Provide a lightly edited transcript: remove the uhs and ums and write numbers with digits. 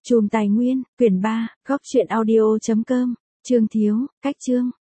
Chùm Tài nguyên, quyển 3, góc truyện audio.com, chương thiếu, cách chương.